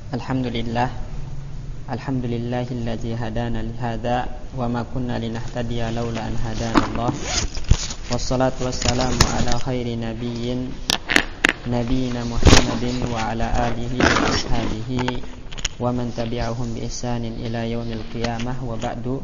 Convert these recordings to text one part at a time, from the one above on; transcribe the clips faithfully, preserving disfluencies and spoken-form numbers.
Alhamdulillah. Alhamdulillahilladzi hadana lihada wa ma kunna linahtadiya laula an hadana Allah. Wassalatu wassalamu ala khairi nabiyyin nabiyina Muhammadin wa ala alihi wa ashabihi wa man tabi'ahum bi ihsanin ila yaumil qiyamah wa ba'du.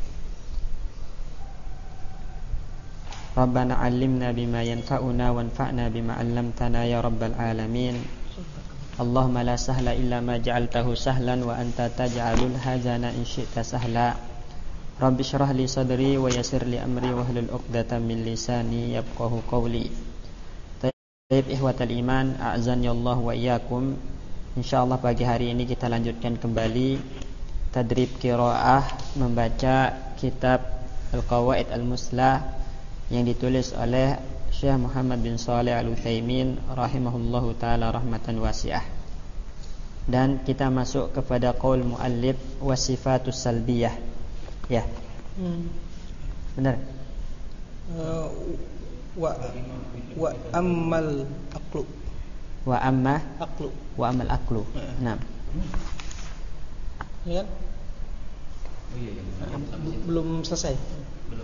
Rabbana 'allimna bima yanfa'una wanfa'na bima 'allamtana ya rabbal alamin. Allahumma la sahla illa ma ja'altahu sahlan wa anta taj'alul hazana in syi'ta sahla. Rabbi shrah li sadri wa yassir li amri wahlul 'uqdatam min lisani yafqahu qawli. Tayyib ihwatal iman, a'zani Allah wa iyyakum. Insyaallah pagi hari ini kita lanjutkan kembali tadrib qiraah membaca kitab Al-Qawaid Al-Muslah yang ditulis oleh Syekh Muhammad bin Shalih Al-Utsaimin rahimahullahu taala rahmatan wasi'ah. Dan kita masuk kepada qaul muallif wasifatus salbiyah. Ya. Hmm. Benar. Uh, wa wa ammal aqlu. Wa amma aqlu. Wa ammal aqlu. Naam. Ya. Oh iya, iya. Belum selesai. Belum.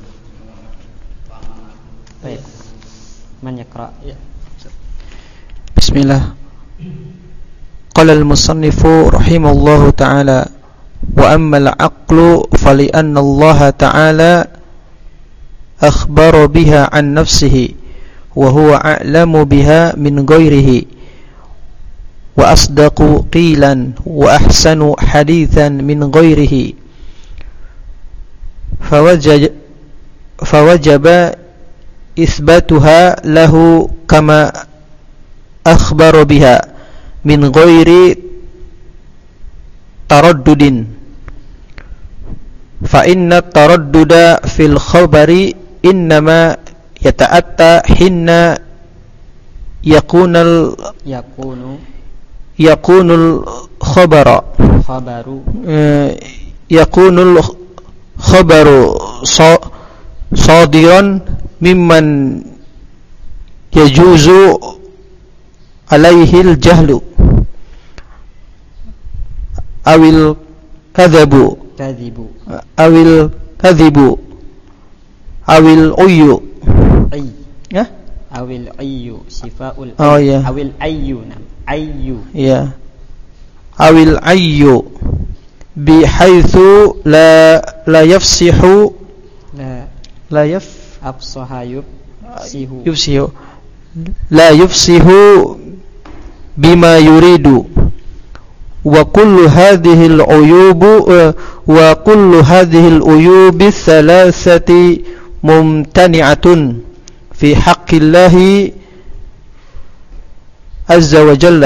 Baik. Man yaqra? Ya. Bismillah. Qala al-musannifu rahimallahu ta'ala wa amma al-aqlu fali anna Allah ta'ala akhbara biha an nafsihi wa huwa a'lamu biha min ghairihi wa asdaqu qilan wa ahsanu hadithan min ghairihi fawajab fawajaba إثباتها له كما أخبر بها من غير تردد فإن التردد في الخبر إنما يتأتى حين يكون ال يكون يكون الخبر خبر يكون الخبر صادرا ممن يجوز عليه الجهل أو الكذب أو الكذب أو العي أو العي صفاء العي أو العي نعم عي يا أو العي بحيث لا لا يفصح لا لا يف أفصح يفصح يفصح لا يفصح بما يريد وكل هذه العيوب وكل هذه العيوب الثلاثة ممتنعة في حق الله عز وجل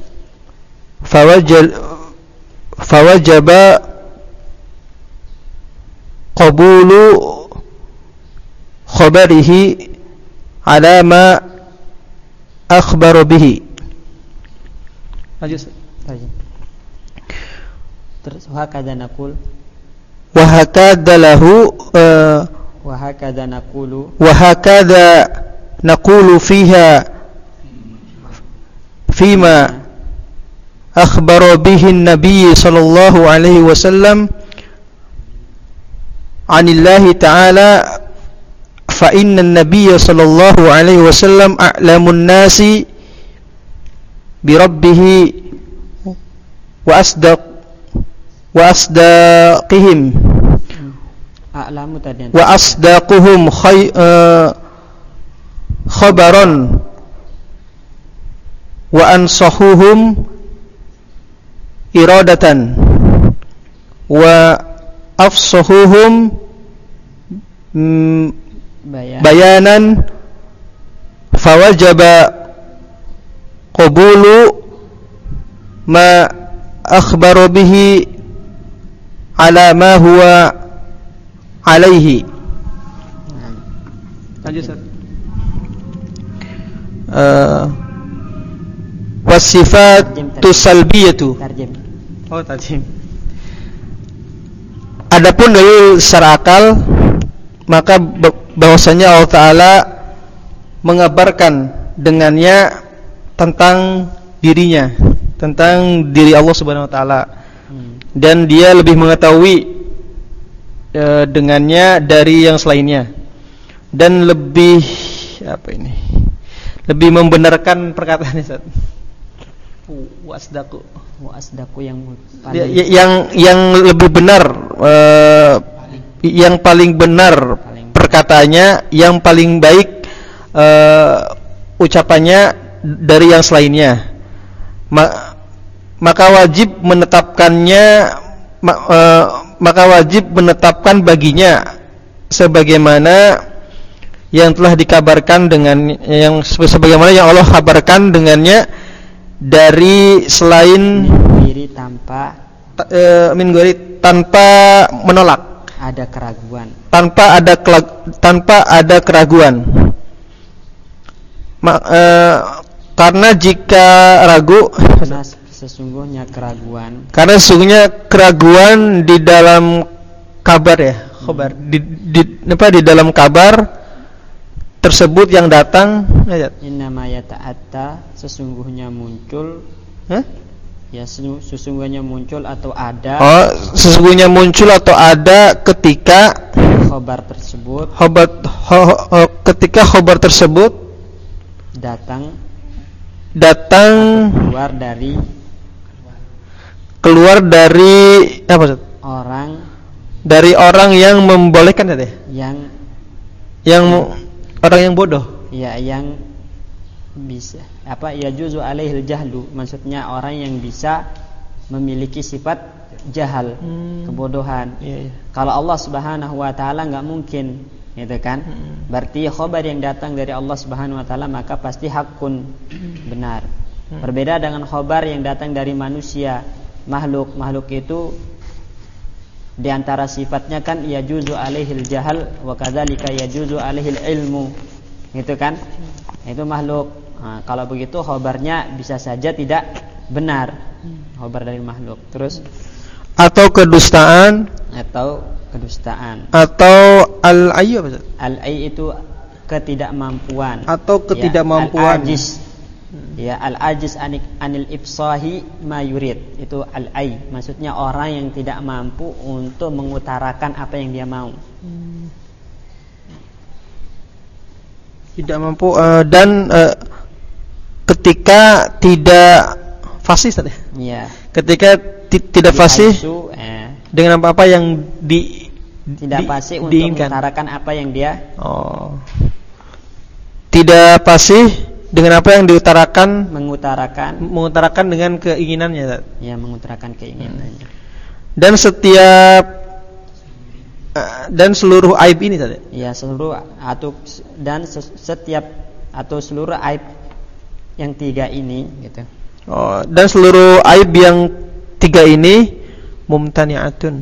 فوجب فوجب قبول خبره على ما أخبر به. Terus wahakadha naqul wahakadha lahu uh, wahakadha naqulu wahakadha naqulu fiha fima akhbara bihi an-nabiy sallallahu alaihi wasallam anillahi ta'ala fa inna an-nabiy sallallahu alaihi wasallam a'lamun nasi bi rabbih wa asdaq wa asdaqihim a'lamu tadi wa asdaquhum khay, uh, khabaran wa ansahuhum iradatan wa afsahuhum mm, bayanan fawajaba qabulu ma akhbara bihi ala ma huwa alaihi. Lanjut. Uh, wasifatu salbiyatu. Oh, tajim. Adapun dalil secara akal, maka bahwasanya Allah Ta'ala mengabarkan dengannya tentang dirinya. tentang diri Allah Subhanahu wa taala. Hmm. Dan dia lebih mengetahui e, dengannya dari yang selainnya. Dan lebih apa ini? Lebih membenarkan perkataannya, Ustaz. Wasdaku, wasdaku yang paling ya, yang yang lebih benar, e, yang paling benar paling perkataannya, yang paling baik e, ucapannya dari yang selainnya. Ma, maka wajib menetapkannya ma, e, maka wajib menetapkan baginya sebagaimana yang telah dikabarkan dengan yang sebagaimana yang Allah kabarkan dengannya dari selain diri tanpa ta, e, min ghairi tanpa menolak, ada keraguan, tanpa ada kelag, tanpa ada keraguan. Ma, e, karena jika ragu, karena sesungguhnya keraguan, karena sesungguhnya keraguan di dalam kabar ya, kabar hmm. di, di apa di dalam kabar tersebut yang datang, innama yata'atta, sesungguhnya muncul, huh? ya sesungguhnya muncul atau ada, oh sesungguhnya muncul atau ada ketika khobar tersebut, khobar ho, ho, ketika khobar tersebut datang datang keluar dari keluar dari apa Ustaz? orang dari orang yang membolehkan tadi, yang yang orang yang bodoh, ya yang bisa apa ya juzu alaihil jahlu, maksudnya orang yang bisa memiliki sifat jahal, hmm. kebodohan. Iya, iya. Kalau Allah Subhanahu wa taala enggak mungkin, gitu kan? Hmm. Berarti khabar yang datang dari Allah Subhanahu wa taala maka pasti hakun, benar. Hmm. Berbeda dengan khabar yang datang dari manusia, makhluk. Makhluk itu di antara sifatnya kan yajuzu alaihil jahal wa kadzalika yajuzu alaihil ilmu, gitu kan? Itu makhluk. Nah, kalau begitu khabarnya bisa saja tidak benar, khabar dari makhluk. Terus atau kedustaan, atau kedustaan, atau al-ayy apa? Al-ayy itu ketidakmampuan, atau ketidakmampuan. Ya, al-ajiz. Ya, al-ajiz anil ifsahi ma yurid. Itu al-ayy, maksudnya orang yang tidak mampu untuk mengutarakan apa yang dia mau. Hmm. Tidak mampu uh, dan uh, ketika tidak fasih tadi. Ya. Ketika ti- tidak fasih eh. dengan apa-apa yang di tidak di, fasih untuk diinginkan. mengutarakan apa yang dia. Oh. Tidak fasih dengan apa yang diutarakan, mengutarakan mengutarakan dengan keinginannya. Ya, mengutarakan keinginannya. Dan setiap uh, dan seluruh aib ini tadi. Ya, seluruh atau dan setiap atau seluruh aib yang tiga ini, gitu. Oh, dan seluruh aib yang tiga ini mumtani'atun.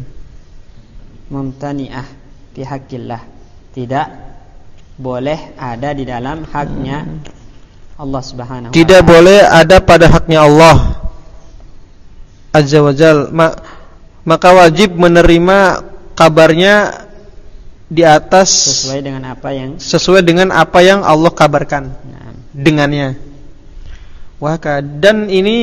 Mumtani'ah fi haqqillah. Tidak boleh ada di dalam haknya hmm. Allah Subhanahu wa ta'ala. Tidak boleh ada pada haknya Allah Azza wa Jal. Ma- maka wajib menerima kabarnya di atas sesuai dengan apa yang sesuai dengan apa yang Allah kabarkan nah. dengannya. Wahaka, dan ini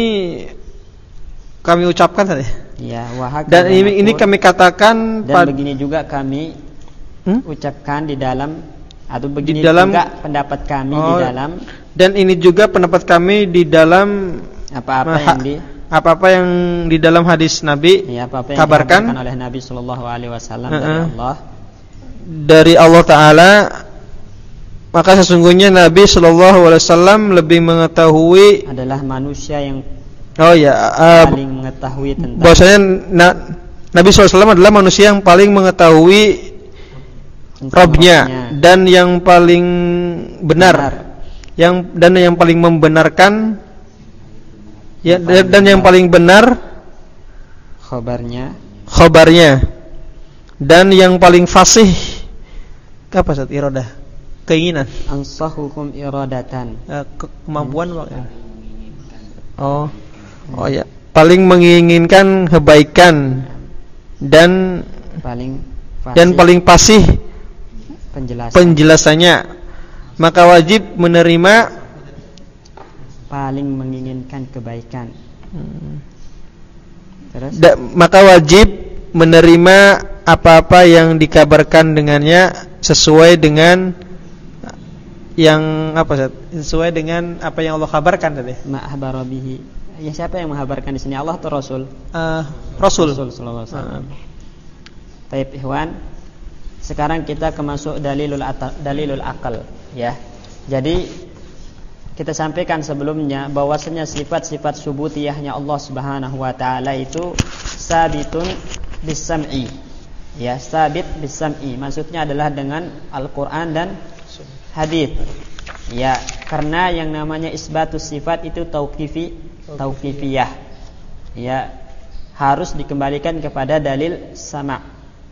kami ucapkan tadi. Ya, wahaka. Dan ini, ini kami katakan dan pad- begini juga kami hmm? ucapkan di dalam atau begini di dalam, juga pendapat kami oh, di dalam. Dan ini juga pendapat kami di dalam apa-apa ha- yang di apa-apa yang di dalam hadis Nabi ya, apa-apa yang kabarkan oleh Nabi Shallallahu Alaihi Wasallam uh-uh. dari Allah dari Allah Taala. Maka sesungguhnya Nabi Shallallahu Alaihi Wasallam lebih mengetahui adalah manusia yang oh ya uh, paling mengetahui tentang bahwasanya na- Nabi Shallallahu Alaihi Wasallam adalah manusia yang paling mengetahui Rabbnya dan yang paling benar, benar. yang dan yang paling membenarkan ya yang dan yang paling benar khabarnya khabarnya dan yang paling fasih apa Ustaz? Iradah, keinginan, ansahukum iradatan, uh, ke- kemampuan hmm. oh oh ya paling menginginkan kebaikan dan paling fasih. dan paling fasih Penjelasan. penjelasannya. Maka wajib menerima paling menginginkan kebaikan Terus? Da, maka wajib menerima apa-apa yang dikabarkan dengannya sesuai dengan yang apa Ustaz? Sesuai dengan apa yang Allah kabarkan tadi. Ma'habara bihi. Ya, siapa yang menghabarkan di sini? Allah atau Rasul? Uh, Rasul. Rasul sallallahu alaihi wasallam. Baik, ikhwan. Sekarang kita ke masuk dalilul ata, dalilul akal, ya. Jadi kita sampaikan sebelumnya bahwasanya sifat-sifat subutiyahnya Allah Subhanahu wa taala itu sabitun bis-sam'i. Ya, sabit bis-sam'i. Maksudnya adalah dengan Al-Qur'an dan hadis. Ya, karena yang namanya isbatus sifat itu tauqifi, tauqifiyah. Ya, harus dikembalikan kepada dalil sama'.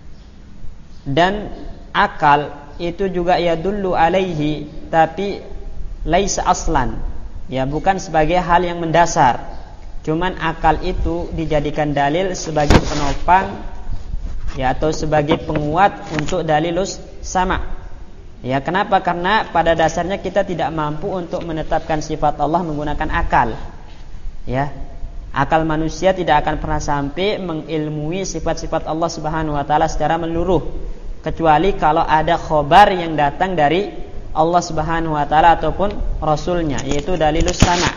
Dan akal itu juga ya dullu alaihi, tapi laisa aslan. Ya, bukan sebagai hal yang mendasar. Cuman akal itu dijadikan dalil sebagai penopang, ya, atau sebagai penguat untuk dalilus sama'. Ya, kenapa? Karena pada dasarnya kita tidak mampu untuk menetapkan sifat Allah menggunakan akal. Ya, akal manusia tidak akan pernah sampai mengilmui sifat-sifat Allah Subhanahu wa taala secara menyeluruh, kecuali kalau ada khobar yang datang dari Allah Subhanahu wa taala ataupun rasulnya, yaitu dalilus sama'.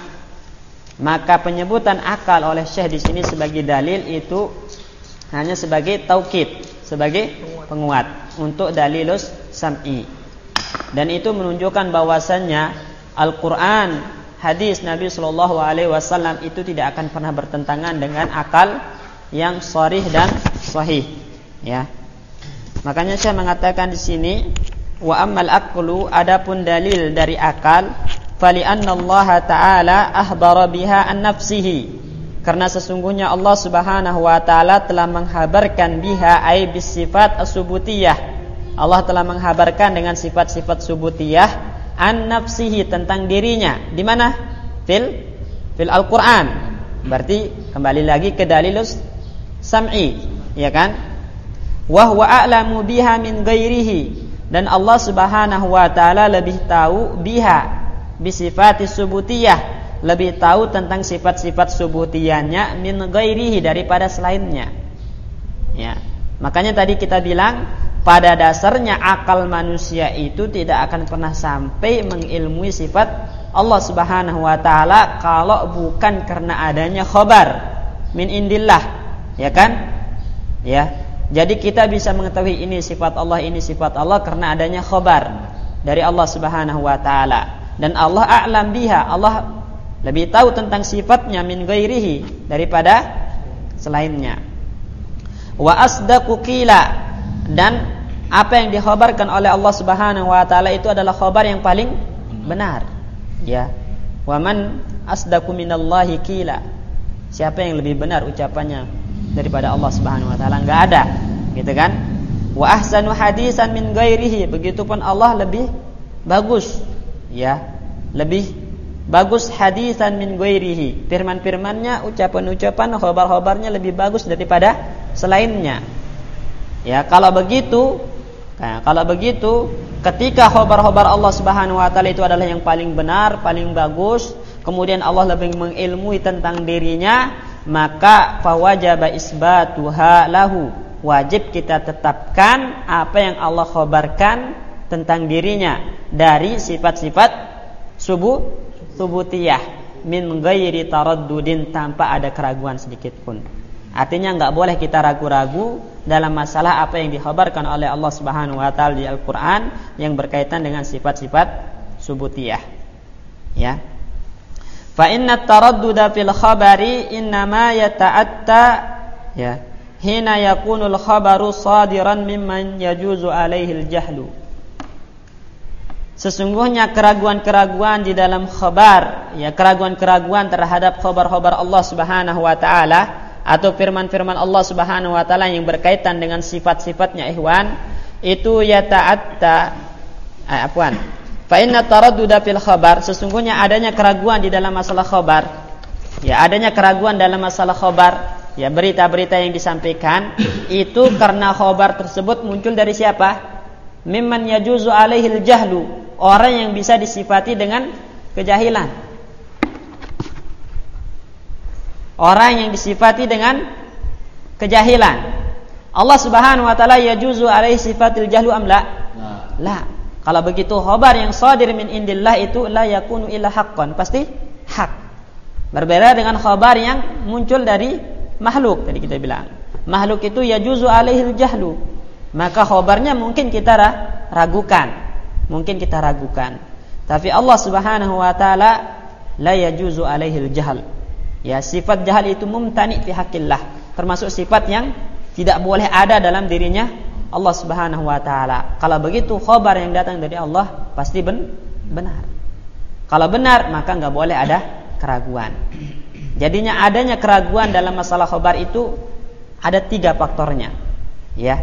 Maka penyebutan akal oleh Syekh di sini sebagai dalil itu hanya sebagai taukid, sebagai penguat untuk dalilus sam'i. Dan itu menunjukkan bahwasannya Al-Qur'an, hadis Nabi sallallahu alaihi wasallam itu tidak akan pernah bertentangan dengan akal yang sharih dan sahih, ya. Makanya saya mengatakan di sini wa ammal aqlu, adapun dalil dari akal, fali anna Allah taala ahbara biha an nafsihi, karena sesungguhnya Allah Subhanahu wa taala telah menghabarkan biha ay bis sifat as-subutiyah. Allah telah menghabarkan dengan sifat-sifat subutiyah an nafsihi, tentang dirinya. Di mana? Fil fil Al-Qur'an. Berarti kembali lagi ke dalilus sam'i, ya kan? Wa huwa a'lamu biha min ghairihi, dan Allah Subhanahu wa taala lebih tahu biha bi sifatis subutiyah, lebih tahu tentang sifat-sifat subutiyahnya min ghairihi, daripada selainnya. Ya. Makanya tadi kita bilang pada dasarnya akal manusia itu tidak akan pernah sampai mengilmui sifat Allah Subhanahu wa taala kalau bukan karena adanya khabar min indillah, ya kan? Ya. Jadi kita bisa mengetahui ini sifat Allah, ini sifat Allah karena adanya khabar dari Allah Subhanahu wa taala. Dan Allah a'lam biha, Allah lebih tahu tentang sifatnya min ghairihi, daripada selainnya. Wa asdaqu qila, dan apa yang dikhabarkan oleh Allah Subhanahu wa taala itu adalah khabar yang paling benar, ya. Wa man asdaqu minallahi qila, siapa yang lebih benar ucapannya daripada Allah Subhanahu wa taala? Enggak ada, gitu kan? Wa ahsanu hadisan min ghairihi, begitupun Allah lebih bagus, ya, lebih bagus hadisan min ghairihi, firman-firmannya, ucapan-ucapan, khabar-khabarnya lebih bagus daripada selainnya. Ya, kalau begitu, nah, kalau begitu, ketika khabar-khabar Allah Subhanahu wa taala itu adalah yang paling benar, paling bagus, kemudian Allah lebih mengilmui tentang dirinya, maka fawajaba isbatuha lahu, wajib kita tetapkan apa yang Allah khabarkan tentang dirinya dari sifat-sifat subuh subutiyah min ghairi taraddudin, tanpa ada keraguan sedikit pun. Artinya enggak boleh kita ragu-ragu dalam masalah apa yang dikhabarkan oleh Allah Subhanahu wa taala di Al-Qur'an yang berkaitan dengan sifat-sifat subutiyah. Ya. Fa inna taradduda fil khabari innama yata'atta, ya, hina yakunul khabaru sadiran mimman yajuzu alaihi al-jahlu. Sesungguhnya keraguan-keraguan di dalam khabar, ya, keraguan-keraguan terhadap khabar-khabar Allah Subhanahu wa taala atau firman-firman Allah Subhanahu wa taala yang berkaitan dengan sifat-sifatnya, ikhwan, itu yata'atta eh, afwan fa inna taradduda fil khabar, sesungguhnya adanya keraguan di dalam masalah khabar, ya, adanya keraguan dalam masalah khabar, ya, berita-berita yang disampaikan itu karena khabar tersebut muncul dari siapa? Mimman yajuzu alaihil jahlu, orang yang bisa disifati dengan kejahilan, orang yang disifati dengan kejahilan. Allah Subhanahu wa taala yajuzu alaihi sifatil jahlu am la? La. Kalau begitu khabar yang shadir min indillah itu la yakunu illa haqqan, pasti hak. Berbeda dengan khabar yang muncul dari makhluk tadi kita bilang. Makhluk itu yajuzu alaihil jahlu. Maka khabarnya mungkin kita ragukan. Mungkin kita ragukan. Tapi Allah Subhanahu wa taala la yajuzu alaihil jahl. Ya, sifat jahal itu mumtani fi haqqillah, termasuk sifat yang tidak boleh ada dalam dirinya Allah Subhanahu wa taala. Kalau begitu khabar yang datang dari Allah pasti ben- benar. Kalau benar maka enggak boleh ada keraguan. Jadinya adanya keraguan dalam masalah khabar itu ada tiga faktornya. Ya.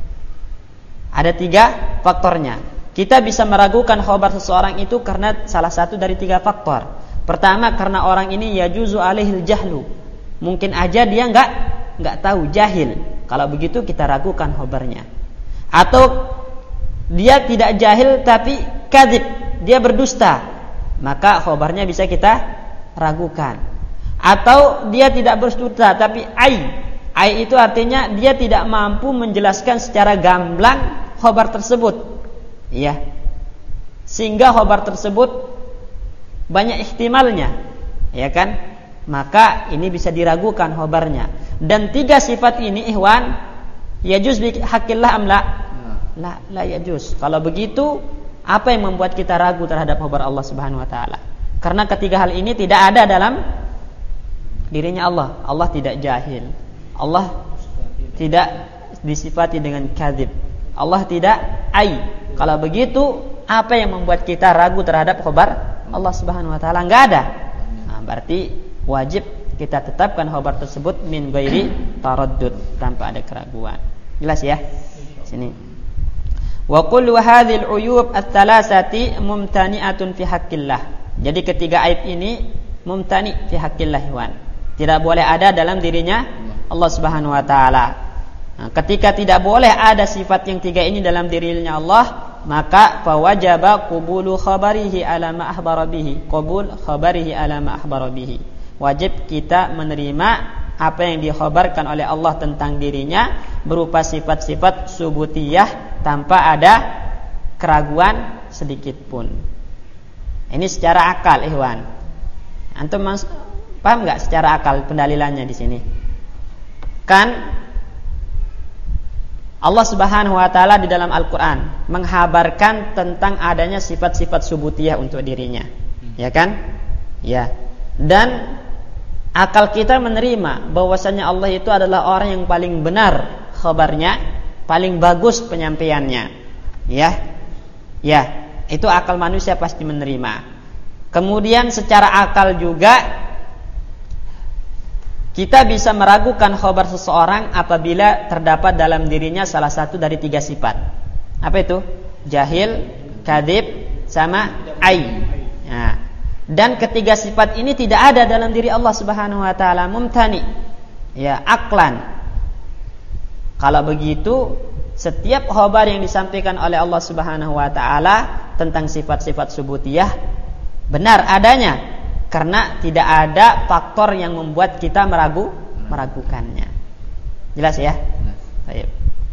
Ada tiga faktornya. Kita bisa meragukan khabar seseorang itu karena salah satu dari tiga faktor. Pertama, karena orang ini yajuzu alaihil jahlu. Mungkin aja dia enggak enggak tahu, jahil. Kalau begitu kita ragukan khabarnya. Atau dia tidak jahil tapi kadzib, dia berdusta, maka khabarnya bisa kita ragukan. Atau dia tidak berdusta tapi ai. Ai itu artinya dia tidak mampu menjelaskan secara gamblang khabar tersebut. Iya. Sehingga khabar tersebut banyak ihtimalnya, ya kan? Maka ini bisa diragukan khabarnya. Dan tiga sifat ini ihwan yajuz bi haqqillah am la? La, la yajuz. Kalau begitu, apa yang membuat kita ragu terhadap khabar Allah Subhanahu wa taala? Karena ketiga hal ini tidak ada dalam dirinya Allah. Allah tidak jahil. Allah tidak disifati dengan kadzib. Allah tidak ai. Kalau begitu, apa yang membuat kita ragu terhadap khabar Allah Subhanahu wa taala? Enggak ada. Nah, berarti wajib kita tetapkan khabar tersebut min ghairi taraddud, tanpa ada keraguan. Jelas ya? Sini. Wa kullu hadhil uyub ats-tsalatsati mumtani'atun fi haqqillah. Jadi ketiga aib ini mumtani fi haqqillah, wan. Tidak boleh ada dalam dirinya Allah Subhanahu wa taala. Nah, ketika tidak boleh ada sifat yang tiga ini dalam dirinya Allah, maka fawajaba qabulu khabarihi ala ma akhbara bihi. Qabul khabarihi ala ma akhbara bihi. Wajib kita menerima apa yang dikhabarkan oleh Allah tentang dirinya berupa sifat-sifat subutiyah tanpa ada keraguan sedikit pun. Ini secara akal, ikhwan. Antum mas, paham enggak secara akal pendalilannya di sini? Kan Allah Subhanahu wa taala di dalam Al-Qur'an menghabarkan tentang adanya sifat-sifat subutiyah untuk dirinya. Ya kan? Ya. Dan akal kita menerima bahwasanya Allah itu adalah orang yang paling benar khabarnya, paling bagus penyampaiannya. Ya. Ya, itu akal manusia pasti menerima. Kemudian secara akal juga kita bisa meragukan khabar seseorang apabila terdapat dalam dirinya salah satu dari tiga sifat. Apa itu? Jahil, kadzib, sama ai. Nah, dan ketiga sifat ini tidak ada dalam diri Allah Subhanahu wa taala, mumtani. Ya, aklan. Kalau begitu, setiap khabar yang disampaikan oleh Allah Subhanahu wa taala tentang sifat-sifat subutiyah benar adanya, karena tidak ada faktor yang membuat kita meragu meragukannya. Jelas ya? Baik.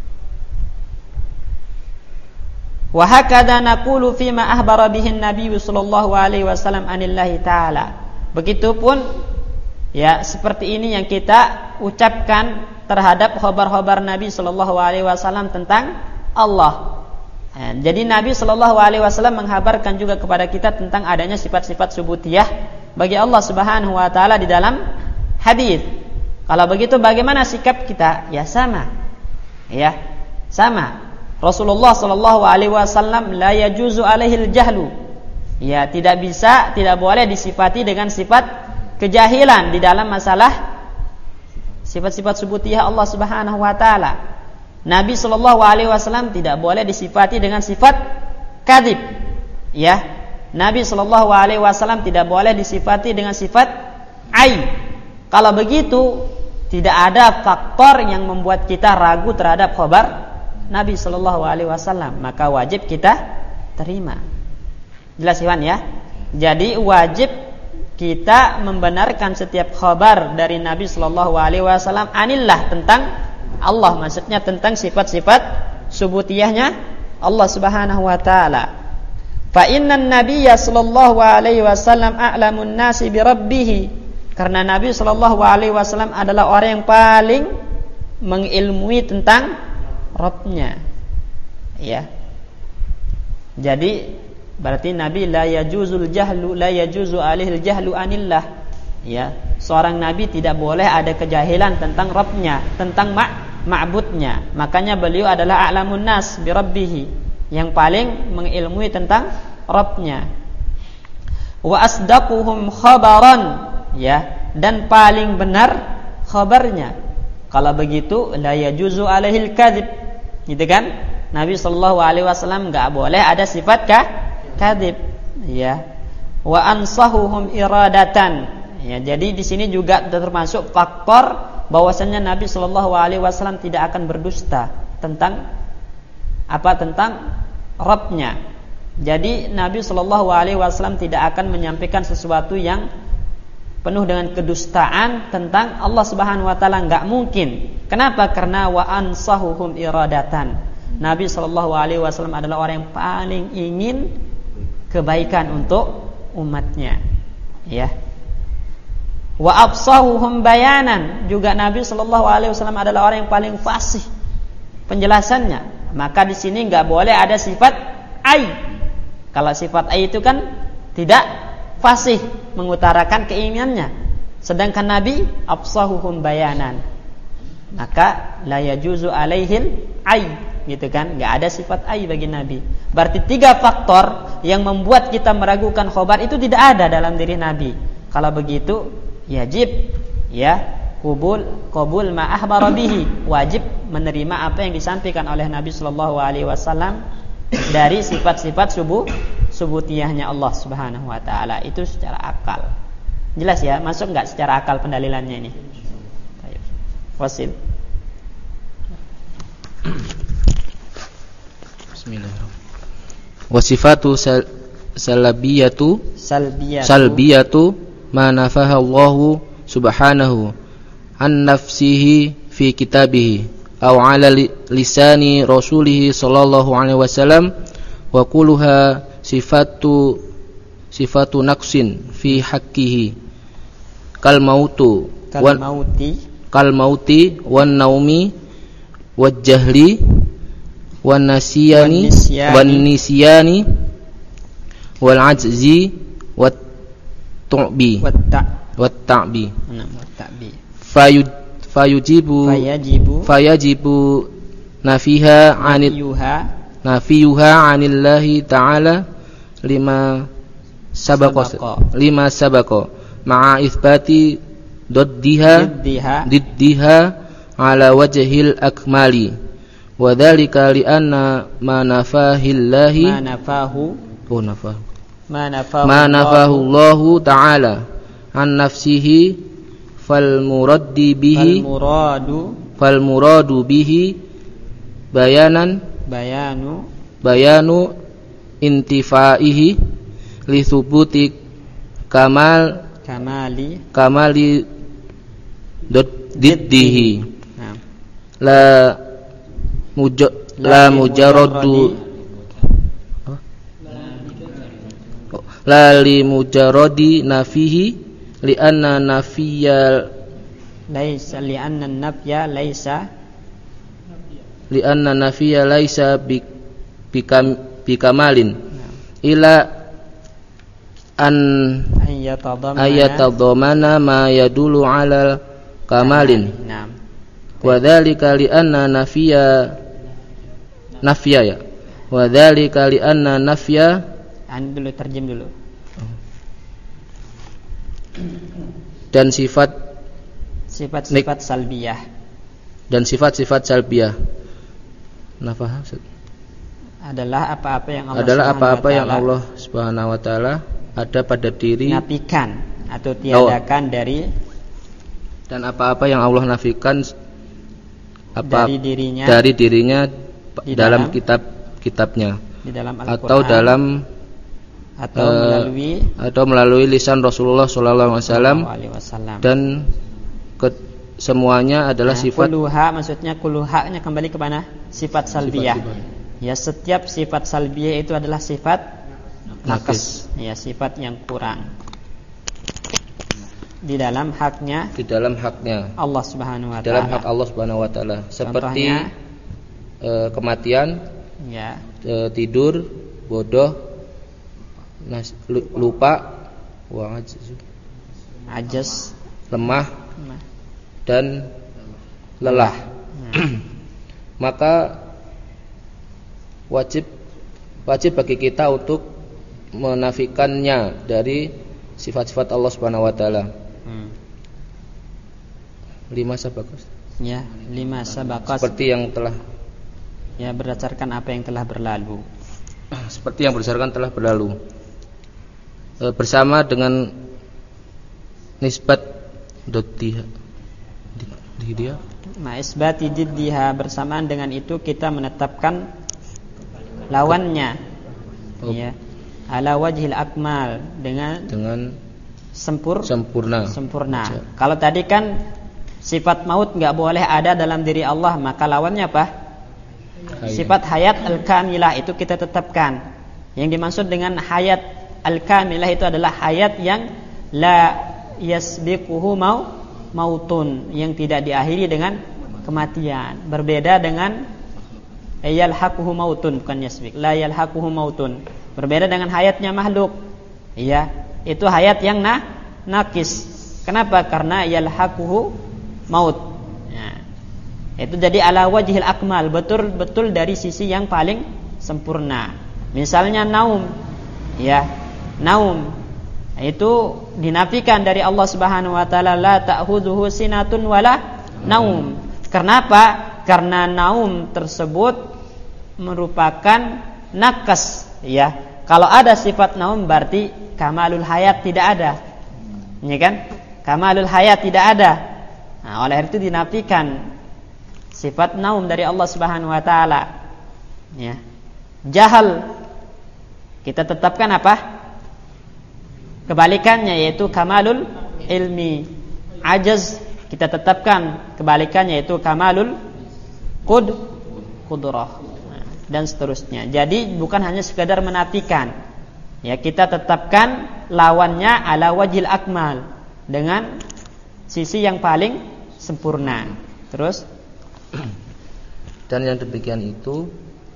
Wa hakadha naqulu fi ma akhbara bihi an-nabiy sallallahu alaihi wasallam anillahi taala. Begitupun ya, seperti ini yang kita ucapkan terhadap khabar-khabar Nabi sallallahu alaihi wasallam tentang Allah. Jadi Nabi sallallahu alaihi wasallam menghabarkan juga kepada kita tentang adanya sifat-sifat subutiyah bagi Allah Subhanahu wa taala di dalam hadis. Kalau begitu bagaimana sikap kita? Ya sama. Ya, sama. Rasulullah sallallahu alaihi wasallam la yajuzu alaihil jahlu. Ya, tidak bisa, tidak boleh disifati dengan sifat kejahilan di dalam masalah sifat-sifat subutiyah Allah Subhanahu wa taala. Nabi sallallahu alaihi wasallam tidak boleh disifati dengan sifat kadzib. Ya. Nabi sallallahu alaihi wasallam tidak boleh disifati dengan sifat ai. Kalau begitu, tidak ada faktor yang membuat kita ragu terhadap khabar Nabi sallallahu alaihi wasallam, maka wajib kita terima. Jelas Iwan ya? Jadi wajib kita membenarkan setiap khabar dari Nabi sallallahu alaihi wasallam anillah, tentang Allah, maksudnya tentang sifat-sifat subutiyahnya Allah Subhanahu wa taala. Fa innan nabiyya sallallahu alaihi wasallam a'lamun nasi bi rabbih, karena Nabi sallallahu alaihi wasallam adalah orang yang paling mengilmui tentang Rabbnya. Ya. Jadi berarti Nabi la yajuzul jahlu la yajuzu alaihil jahlu anillah. Ya, seorang nabi tidak boleh ada kejahilan tentang Rabbnya, tentang ma- ma'budnya. Makanya beliau adalah a'lamun nas bi rabbih, yang paling mengilmui tentang Rabbnya. Wa asdaquhum khabaran, ya, dan paling benar khabarnya. Kalau begitu la yajuzu alaihil kadzib, gitu kan? Nabi sallallahu alaihi wasallam enggak boleh ada sifat kah? Kadzib, ya. Wa ansahuhum iradatan, ya. Jadi di sini juga termasuk faktor bahwasanya Nabi sallallahu alaihi wasallam tidak akan berdusta tentang apa? Tentang Rabbnya. Jadi Nabi sallallahu alaihi wasallam tidak akan menyampaikan sesuatu yang penuh dengan kedustaan tentang Allah Subhanahu wa taala, enggak mungkin. Kenapa? Karena wa ansahuhum iradatan. Nabi sallallahu alaihi wasallam adalah orang yang paling ingin kebaikan untuk umatnya, ya. Wa absahuhum bayanan, juga Nabi sallallahu alaihi wasallam adalah orang yang paling fasih penjelasannya. Maka di sini enggak boleh ada sifat ai. Kalau sifat ai itu kan tidak fasih mengutarakan keinginannya, sedangkan Nabi absahuhum bayanan, maka la yajuzu alaihil ai, gitu kan? Enggak ada sifat ai bagi Nabi. Berarti tiga faktor yang membuat kita meragukan khabar itu tidak ada dalam diri Nabi. Kalau begitu, yajib, ya, qabul qabul ma akhbara bihi, wajib menerima apa yang disampaikan oleh Nabi sallallahu alaihi wasallam dari sifat-sifat subuh subutiyahnya Allah Subhanahu wa taala, itu secara akal. Jelas ya? Masuk enggak secara akal pendalilannya ini? Baik. Wasil. Bismillahirrahmanirrahim. Wasifatu sal- salbiyatu salbiyatu salbiyatu ma nafaha Allah subhanahu an nafsihi fi kitabih aw ala lisani rasulih sallallahu alaihi wasallam, wa kulluha sifatu sifatu naqsin fi haqqihi kal mautu kal wan mauti kal mauti wan naumi wal jahli wan nasyani wan nisyani wal ajzi wat tu'bi wat ta wat ta'bi wat ta'bi fayud fayujibu fayajibu fayajibu nafiha anil yuha nafiyuha anillahi ta'ala lima sabaqo lima sabaqo ma'a itsbati diddiha diddiha ala wajhil akmali, wa dzalika li anna ma nafahillahi ma nafahu oh nafahu ma nafahu ma nafahu Allahu ta'ala an nafsihi fal muraddi bihi fal muradu fal muradu bihi bayanan bayanu bayanu intifaihi li thubuti kamal kamali kamali diddihi nah. la muja, la mujarradu la li mujarradi nafihi li anna nafiyal laisa li anna nafya laisa li anna nafiya laisa bi bikam bikamalin ila an ayatadhamana ma yadulu ala kamalin. Naam. Wa dzalika li anna nafiya nafya ya. Wa dzalika li anna nafya an dulu terjem dulu. Dan sifat sifat-sifat salbiyah dan sifat-sifat salbiyah. Nafah adalah apa-apa yang Allah adalah apa-apa yang Allah Subhanahu wa taala ada pada diri, nafikan atau tiadakan oh. dari dan apa-apa yang Allah nafikan apa dari dirinya dari dirinya di dalam, dalam kitab kitabnya di dalam Al-Quran atau dalam atau uh, melalui atau melalui lisan Rasulullah sallallahu alaihi wasallam dan ke, semuanya adalah nah, sifat kuluha, maksudnya kuluha-nya kembali ke mana? Sifat salbiyah. Sifat-sifat. Ya, setiap sifat salbiyah itu adalah sifat nakes, ya, sifat yang kurang di dalam haknya di dalam haknya Allah Subhanahu wa taala. Dalam hak Allah Subhanahu wa taala seperti uh, kematian, ya, uh, tidur, bodoh, Nas, lupa, ajas, lemah, dan lelah. Nah. Maka wajib wajib bagi kita untuk menafikannya dari sifat-sifat Allah Subhanahu wa taala. Hmm. Lima sabaqos. Ya, lima sabaqos. Seperti yang telah ya berdasarkan apa yang telah berlalu. Seperti yang berdasarkan telah berlalu. Bersama dengan nisbat dottiha di dia ma'isbati diddiha, bersamaan dengan itu kita menetapkan lawannya, oh. ya, ala wajhil akmal, dengan dengan sempur sempurna sempurna. Ya. Kalau tadi kan sifat maut enggak boleh ada dalam diri Allah, maka lawannya apa? Hayat. Sifat hayat al-kamilah itu kita tetapkan. Yang dimaksud dengan hayat al-kamilah itu adalah hayat yang la yasbiquhu mau mautun, yang tidak diakhiri dengan kematian. Berbeda dengan yalhaquhu mautun, bukan yasbiq, la yalhaquhu mautun. Berbeda dengan hayatnya makhluk. Iya, itu hayat yang na nakis. Kenapa? Karena yalhaquhu maut. Ya. Itu jadi ala wajhil akmal, betul-betul dari sisi yang paling sempurna. Misalnya naum, ya. Naum itu dinafikan dari Allah Subhanahu wa taala, la ta'khudhuhu sinatun wala naum. Kenapa? Karena naum tersebut merupakan nakas, ya. Kalau ada sifat naum berarti kamalul hayat tidak ada. Ya kan? Kamalul hayat tidak ada. Nah, oleh itu dinafikan sifat naum dari Allah Subhanahu wa taala. Ya. Jahal kita tetapkan apa? Kebalikannya, yaitu kamalul ilmi. Ajaz kita tetapkan kebalikannya, yaitu kamalul qud qudrah, dan seterusnya. Jadi bukan hanya sekadar menafikan, ya, kita tetapkan lawannya ala wajhil akmal, dengan sisi yang paling sempurna. Terus, dan yang demikian itu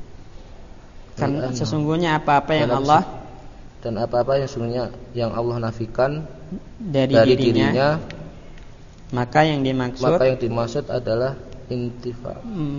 karena sesungguhnya apa-apa yang Allah dan apa-apa yang sesungguhnya yang Allah nafikan dari, dari dirinya, dirinya, maka yang dimaksud maka yang dimaksud adalah intifa,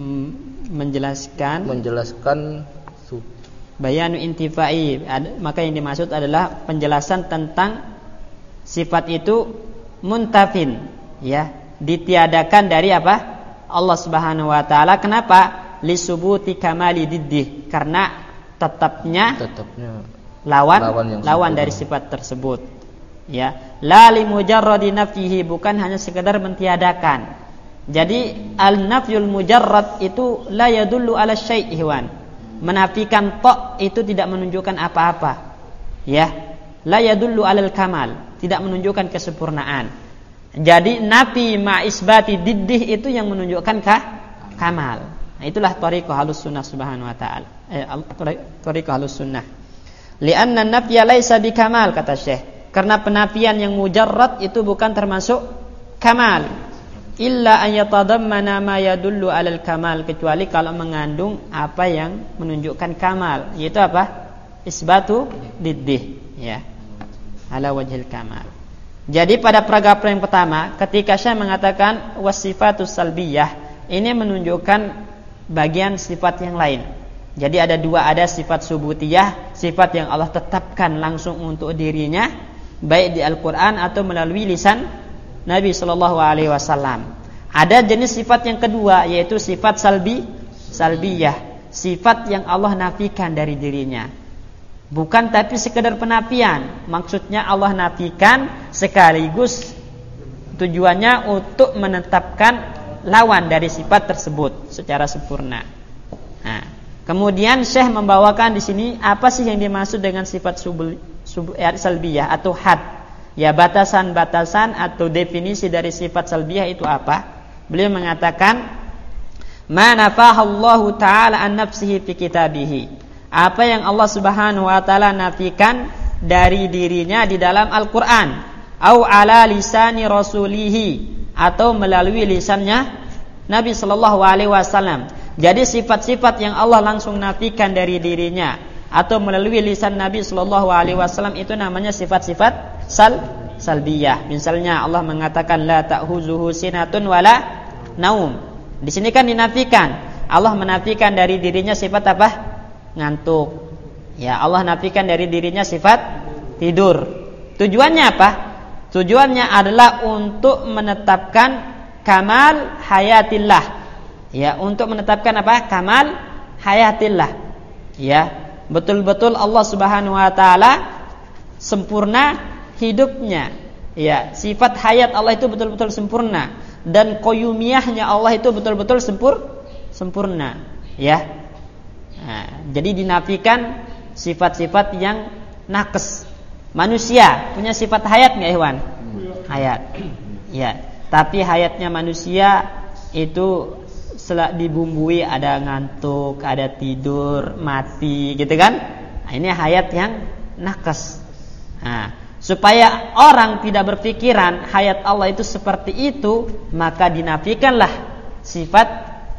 menjelaskan menjelaskan bayanu intifai, maka yang dimaksud adalah penjelasan tentang sifat itu muntafin, ya, ditiadakan dari apa? Allah Subhanahu wa taala. Kenapa? Lisubuti kamali diddih, karena tetapnya tetapnya lawan lawan, lawan dari sifat tersebut, ya. La li mujarradi nafyihi, bukan hanya sekedar mentiadakan. Jadi al-nafyul mujarrad itu la yadullu ala syai' ihwan. Menafikan tok itu tidak menunjukkan apa-apa, ya. La yadullu alal kamal, tidak menunjukkan kesempurnaan. Jadi nafi ma isbati diddih itu yang menunjukkan kah? Kamal. Nah, itulah thariqah Ahlus Sunnah subhanahu wa ta'ala. Eh, thariqah Ahlus Sunnah. Li'anna nafya laisa bikamal, kata Syekh. Karena penafian yang mujarrad itu bukan termasuk kamal. Illa an yatadammana ma yadullu alal kamal, kecuali kalau mengandung apa yang menunjukkan kamal, yaitu apa? Isbatu diddih, ya. Ala wajhil kamal. Jadi pada paragraf yang pertama, ketika Syekh mengatakan wasifatus salbiyah, ini menunjukkan bagian sifat yang lain. Jadi ada dua, ada sifat subutiyah, sifat yang Allah tetapkan langsung untuk dirinya, baik di Al-Quran atau melalui lisan Nabi Shallallahu Alaihi Wasallam. Ada jenis sifat yang kedua, yaitu sifat salbi, salbiyah, sifat yang Allah nafikan dari dirinya. Bukan tapi sekedar penafian, maksudnya Allah nafikan sekaligus tujuannya untuk menetapkan lawan dari sifat tersebut secara sempurna. Nah, kemudian Syekh membawakan di sini apa sih yang dimaksud dengan sifat salbiyah atau had. Ya, batasan-batasan atau definisi dari sifat salbiyah itu apa? Beliau mengatakan, "Ma nafahallahu ta'ala an nafsihi fi kitabihi." Apa yang Allah Subhanahu wa taala nafikan dari dirinya di dalam Al-Qur'an, au ala lisani rasulihi, atau melalui lisannya Nabi sallallahu alaihi wasallam. Jadi sifat-sifat yang Allah langsung nafikan dari dirinya atau melalui lisan Nabi sallallahu alaihi wasallam itu namanya sifat-sifat sal salbiyah. Misalnya Allah mengatakan la ta'khuzuhu sinatun wala naum. Di sini kan dinafikan. Allah menafikan dari dirinya sifat apa? Ngantuk. Ya, Allah nafikan dari dirinya sifat tidur. Tujuannya apa? Tujuannya adalah untuk menetapkan kamal hayatillah. Ya, untuk menetapkan apa? Kamal hayatillah. Ya, betul-betul Allah Subhanahu wa taala sempurna hidupnya. Ya, sifat hayat Allah itu betul-betul sempurna dan qayyumiyahnya Allah itu betul-betul sempur sempurna. Ya. Nah, jadi dinafikan sifat-sifat yang nakes. Manusia punya sifat hayat enggak, Ikhwan? Hayat. Ya, tapi hayatnya manusia itu selak dibumbui ada ngantuk, ada tidur, mati, gitu kan? Nah, ini hayat yang nakes. Nah, supaya orang tidak berpikiran hayat Allah itu seperti itu, maka dinafikanlah sifat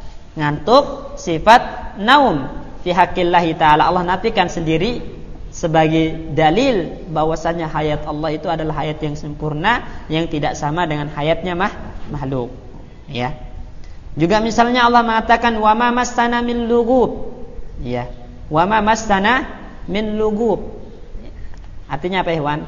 ngantuk, sifat naum fi haqqillahi ta'ala. Allah nafikan sendiri sebagai dalil bahwasanya hayat Allah itu adalah hayat yang sempurna, yang tidak sama dengan hayatnya mah makhluk. Ya. Juga misalnya Allah mengatakan wa ma massana min lughub. Ya. Wa ma massana min lughub. Artinya apa, Ikhwan?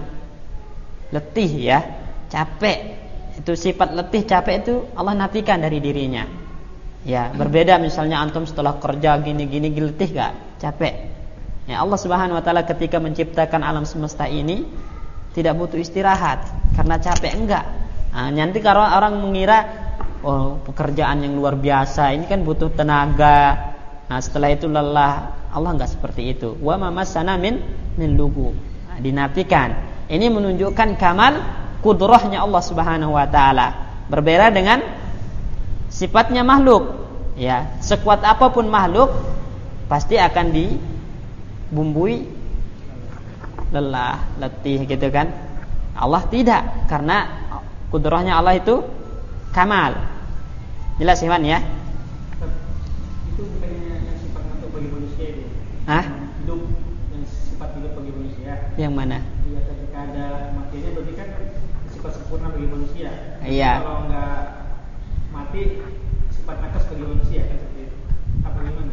Letih, ya, capek. Itu sifat letih, capek itu Allah nafikan dari dirinya. Ya, berbeda misalnya antum setelah kerja gini-gini letih gak? Capek. Ya, Allah Subhanahu wa taala ketika menciptakan alam semesta ini tidak butuh istirahat karena capek, enggak. Nah, nanti kalau orang mengira oh, pekerjaan yang luar biasa ini kan butuh tenaga. Nah, setelah itu lelah. Allah enggak seperti itu. Wa ma massana min min lughub. Nah, dinafikan. Ini menunjukkan kamal kudrahnya Allah Subhanahu wa taala. Berbeda dengan sifatnya makhluk. Ya, sekuat apapun makhluk pasti akan dibumbui lelah, letih, gitu kan? Allah tidak, karena kudrahnya Allah itu kamal. Jelas, Iman, ya? Itu bukannya yang sifat ngantuk bagi manusia itu? Hah? Hidup, yang sifat hidup bagi manusia. Yang mana? Iya, ketika ada matinya berarti kan sifat sempurna bagi manusia. Iya. Kalau enggak mati, sifat nakes bagi manusia kan seperti itu. Apa gimana?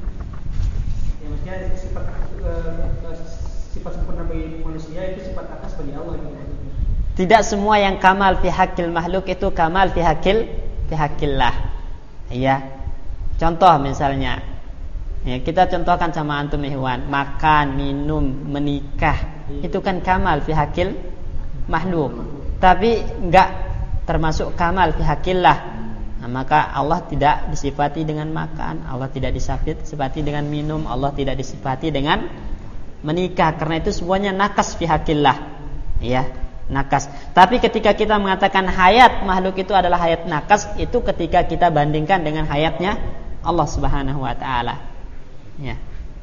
Ya, maksudnya sifat uh, sifat sempurna bagi manusia itu sifat nakes bagi Allah gitu. Tidak semua yang kamal fi haqqil makhluk itu kamal fi haqqil fi haqqillah. Iya. Contoh misalnya, ya, kita contohkan sama antum, Ikhwan, makan, minum, menikah, itu kan kamal fi haqqil makhluk. Tapi enggak termasuk kamal fi haqqillah. Nah, maka Allah tidak disifati dengan makan, Allah tidak disifati dengan minum, Allah tidak disifati dengan menikah, karena itu semuanya nakas fi haqqillah. Ya, nakas. Tapi ketika kita mengatakan hayat makhluk itu adalah hayat nakas, itu ketika kita bandingkan dengan hayatnya Allah Subhanahu wa taala. Ya.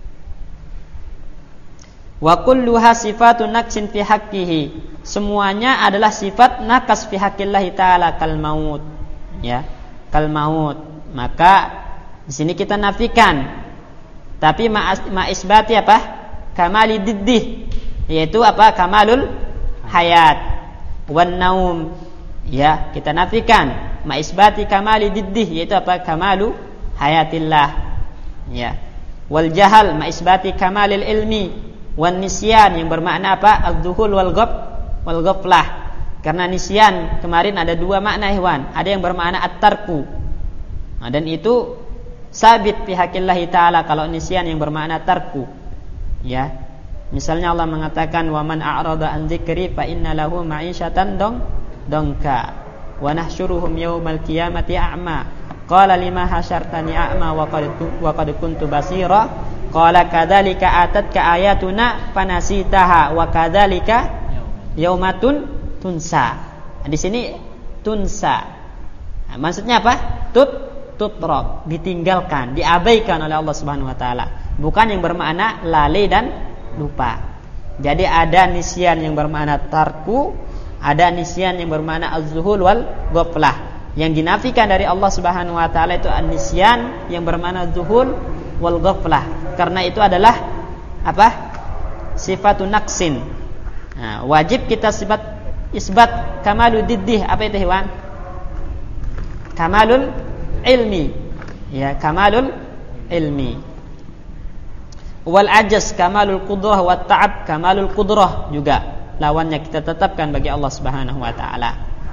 Wa kulluha sifatun naqsin fi haqqihi. Semuanya adalah sifat nakas fi haqqillah taala, kal maut. Ya, kal maut. Maka di sini kita nafikan. Tapi ma isbati apa? Kamali diddih, yaitu apa? Kamalul hayat. Wan naum. Ya, kita nafikan ma isbati kamali diddih, yaitu apa? Kamalu hayatillah. Ya. Wal jahal ma isbati kamalil ilmi. Wan nisyan yang bermakna apa? Az-zuhul wal ghab wal ghaflah. Karena nisyan kemarin ada dua makna, Ikhwan. Ada yang bermakna at-tarku. Nah, dan itu sabit fi haqqillah taala kalau nisyan yang bermakna tarku. Ya. Misalnya Allah mengatakan wa man a'rada an dzikri fa inna lahu ma'isyatan dong dongka wa nahsyuruhum yaumal qiyamati a'ma. Qala lima hasyartani a'ma wa qad wa qad kuntu basira. Qala kadzalika atatka ayatuna fanasitaha wa kadzalika yaumatun tunsa. Nah, di sini tunsa. Nah, maksudnya apa? Tut tutrab, ditinggalkan, diabaikan oleh Allah Subhanahu wa taala. Bukan yang bermakna lalai dan lupa. Jadi ada nisyan yang bermakna tarku, ada nisyan yang bermakna az-zuhul wal ghaflah. Yang dinafikan dari Allah Subhanahu wa taala itu an-nisyan yang bermakna zuhul wal ghaflah. Karena itu adalah apa? Sifatun naqsin. Nah, wajib kita sifat isbat kamalud diddih. Apa itu hewan? Kamalul ilmi. Ya, kamalul ilmi. Wal ajaz kamalul qudrah wat ta'ab kamalul qudrah juga. Lawannya kita tetapkan bagi Allah Subhanahu wa taala.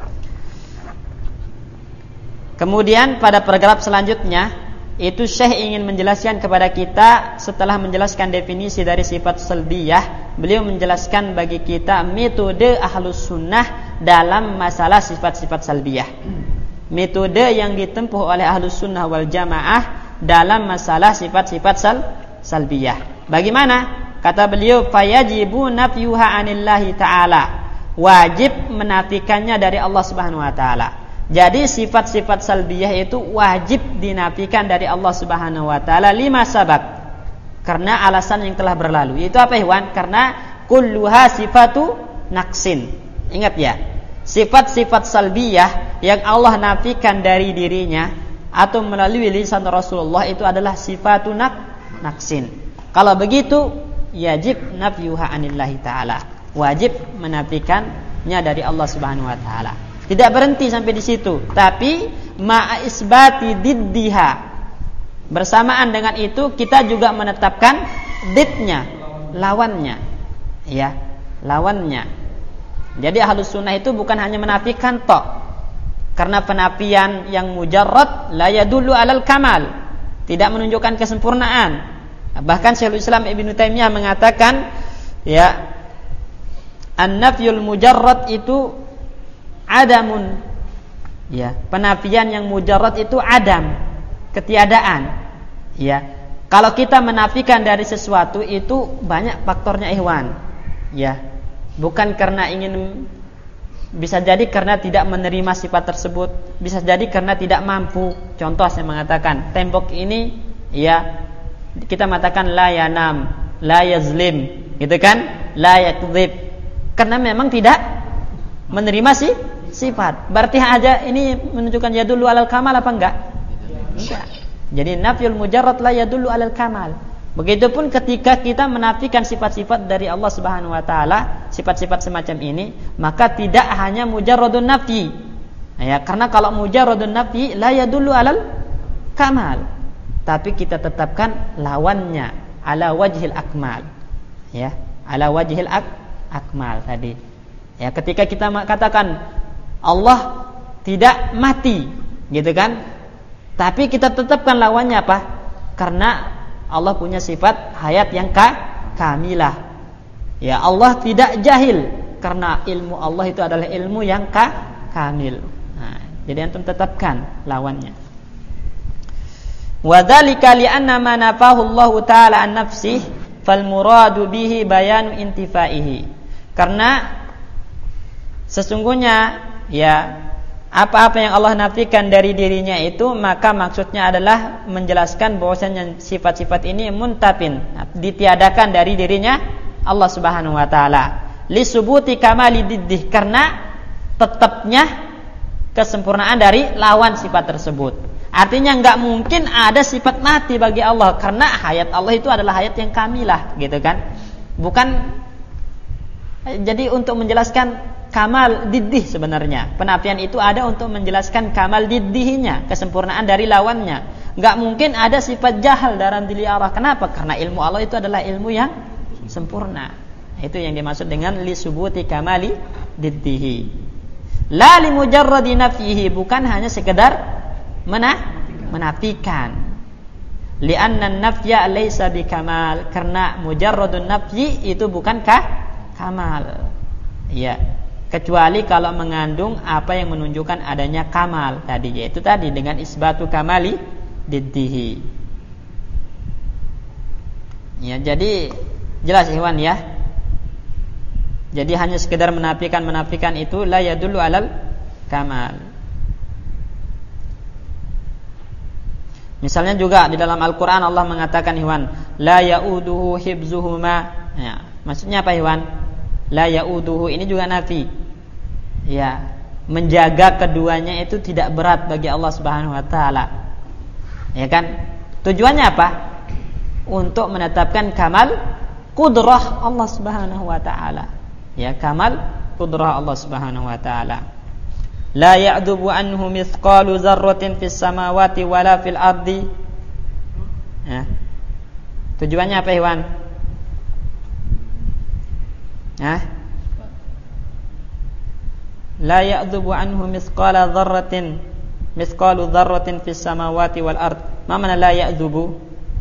Kemudian pada paragraf selanjutnya itu Syekh ingin menjelaskan kepada kita setelah menjelaskan definisi dari sifat salbiyah, beliau menjelaskan bagi kita metode ahlus sunnah dalam masalah sifat-sifat salbiyah. Metode yang ditempuh oleh ahlus sunnah wal jamaah dalam masalah sifat-sifat sal salbiyah. Bagaimana? Kata beliau, fayajibu nafyuha anillahi ta'ala. Wajib menafikannya dari Allah Subhanahu wa taala. Jadi sifat-sifat salbiyah itu wajib dinafikan dari Allah Subhanahu wa taala lima sabab. Karena alasan yang telah berlalu. Itu apa, Ikhwan? Karena kulluha sifatu naqsin. Ingat ya, sifat-sifat salbiyah yang Allah nafikan dari dirinya atau melalui lisan Rasulullah itu adalah sifatu naqsin. Kalau begitu, yajib nafyuha anillahi ta'ala. Wajib menafikannya dari Allah Subhanahu wa taala. Tidak berhenti sampai di situ, tapi ma'a isbati diddiha. Bersamaan dengan itu kita juga menetapkan didnya, lawannya. Ya, lawannya. Jadi ahlus sunnah itu bukan hanya menafikan tok. Karena penafian yang mujarrad la yadullu alal kamal, tidak menunjukkan kesempurnaan. Bahkan Syekhul Islam Ibnu Taimiyah mengatakan, ya, an-nafyul mujarrad itu adamun. Ya, penafian yang mujarrad itu adam, ketiadaan. Ya. Kalau kita menafikan dari sesuatu itu banyak faktornya, Ikhwan. Ya. Bukan karena ingin, bisa jadi karena tidak menerima sifat tersebut, bisa jadi karena tidak mampu. Contoh saya mengatakan, tembok ini ya kita mengatakan la yanam, la yazlim, gitu kan? La yakdzib. Karena memang tidak menerima sih sifat. Berarti aja ini menunjukkan yadullu alal kamal apa enggak? Enggak. Jadi nafyul mujarrad la yadullu alal kamal. Begitupun ketika kita menafikan sifat-sifat dari Allah Subhanahu wa taala, sifat-sifat semacam ini, maka tidak hanya mujarradun nafyi. Ya, karena kalau mujarradun nafyi la yadullu alal kamal. Tapi kita tetapkan lawannya ala wajhil akmal. Ya, ala wajhil ak akmal tadi. Ya, ketika kita katakan Allah tidak mati, gitu kan? Tapi kita tetapkan lawannya apa? Karena Allah punya sifat hayat yang ka, kamilah. Ya, Allah tidak jahil karena ilmu Allah itu adalah ilmu yang ka, kamil. Nah, jadi antum tetapkan lawannya. Wa dzalika li anna ma nafahu Allah taala an nafsihi fal muradu bihi bayanu intifaihi. Karena sesungguhnya ya apa-apa yang Allah nafikan dari dirinya itu, maka maksudnya adalah menjelaskan bahwasanya sifat-sifat ini muntafin, ditiadakan dari dirinya Allah Subhanahu wa taala. Li subuti kamali diddih, karena tetapnya kesempurnaan dari lawan sifat tersebut. Artinya enggak mungkin ada sifat mati bagi Allah, karena hayat Allah itu adalah hayat yang kamilah, gitu kan? Bukan. Jadi untuk menjelaskan kamal diddih sebenarnya. Penafian itu ada untuk menjelaskan kamal diddihinya, kesempurnaan dari lawannya. Enggak mungkin ada sifat jahal dalam diri Allah. Kenapa? Karena ilmu Allah itu adalah ilmu yang sempurna. Itu yang dimaksud dengan li subuti kamali diddihi. La li mujarradi nafyihi, bukan hanya sekedar mena menafikan. Li anna an-nafya laysa bikamal, karena mujarradun nafyi itu bukankah kamal. Ya. Kecuali kalau mengandung apa yang menunjukkan adanya kamal tadi, yaitu tadi dengan isbatu kamali diddihi. Ya, jadi jelas ikhwan ya. Jadi hanya sekedar menafikan menafikan itu la yadullu alal kamal. Misalnya juga di dalam Al-Qur'an Allah mengatakan ikhwan, la yauduhu hibzuhuma. Ya, maksudnya apa ikhwan? La yauduhu ini juga nafi. Ya, menjaga keduanya itu tidak berat bagi Allah Subhanahu wa taala. Ya kan? Tujuannya apa? Untuk menetapkan kamal qudrah Allah Subhanahu wa taala. Ya, kamal qudrah Allah Subhanahu wa taala. La ya'dubu anhu mithqalu dzarratin fis samawati wala fil ardi. Ya. Tujuannya apa, Iwan? Hah? La ya'dubu anhu mithqala dzarratin mithqalu dzarratin fis samawati wal ard. Ma mana la ya'dubu?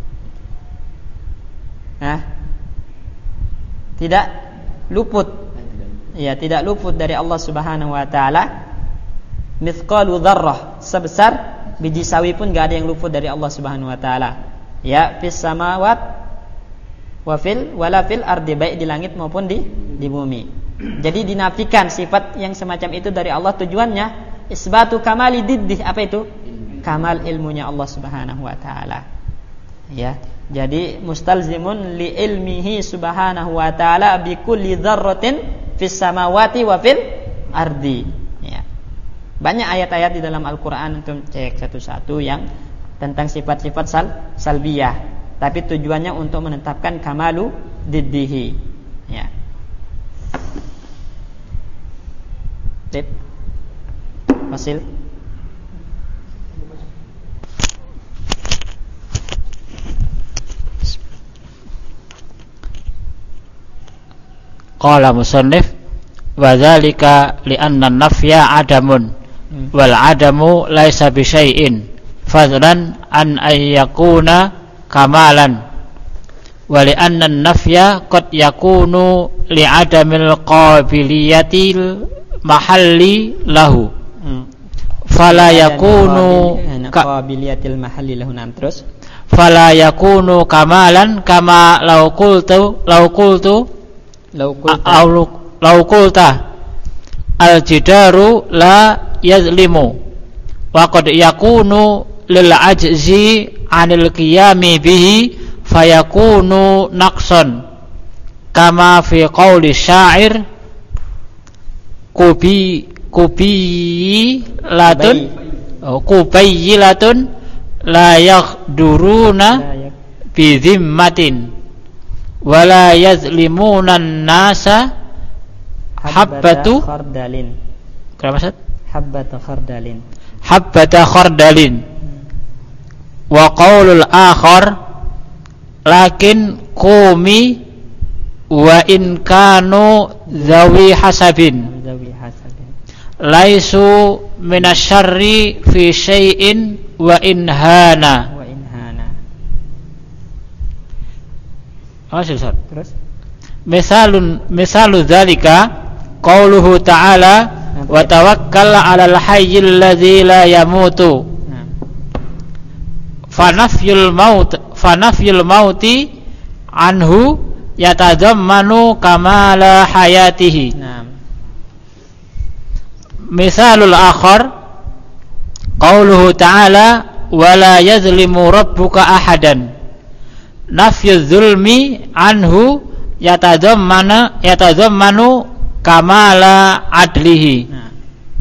Hah? Tidak luput. Ya, tidak luput dari Allah Subhanahu wa taala. Mithqalu dzarrah, sebesar biji sawi pun enggak ada yang luput dari Allah Subhanahu wa taala. Ya, fis samawat wa fil wala fil ardi, baik di langit maupun di di bumi. Jadi dinafikan sifat yang semacam itu dari Allah, tujuannya isbatu kamali diddih. Apa itu? Kamal ilmunya Allah Subhanahu wa taala. Ya. Jadi mustalzimun li ilmihi Subhanahu wa taala bi kulli dzarratin fis samawati wa fil ardi. Ya. Banyak ayat-ayat di dalam Al-Qur'an untuk cek satu-satu yang tentang sifat-sifat sal salbiyah, tapi tujuannya untuk menetapkan kamalu diddihi. Ya. Tip. Fasil. Qala musannif wa dzalika li anna an-nafya adamun hmm. wal adamu laisa bi syai'in fadlan an ay yakuna kamalan wa li anna an-nafya qad yakunu li adamil qabiliyatil mahalli lahu hmm. fala yakunu qabiliyatil mahalli lahu. Nam terus fala yakunu kamalan kama law qultu law qultu law qulta al-jidaru la yazlimu wa qad yakunu lil ajzi 'anil qiyami bihi fayakunu naqsan kama fi qauli syair kubi kubi latun oh, kubayyilatun la yaqduruna bi dhimmatin wala yazlimunan nasa habbatu khardalin. Kenapa Ustaz? Habbatu khardalin. Habbata khardalin. Wa qaulul akhar lakin qumi wa in kanu zawi hasabin. Zawi hasabin. Laisu minasyarri fi syai'in wa in hana. Wa in hana. Masih Ustaz. Terus misalun misalu dzalika qauluhu ta'ala wa tawakkal 'alal hayyil ladzi la yamutu. Nah. Fanafyul maut fanafyul mauti anhu yatadammanu kamala hayatihi. Nah. Misalul akhar qauluhu ta'ala wa la yazlimu rabbuka ahadan. Nafyu zulmi anhu yatadammana yatadammanu kamala adlihi. Nah.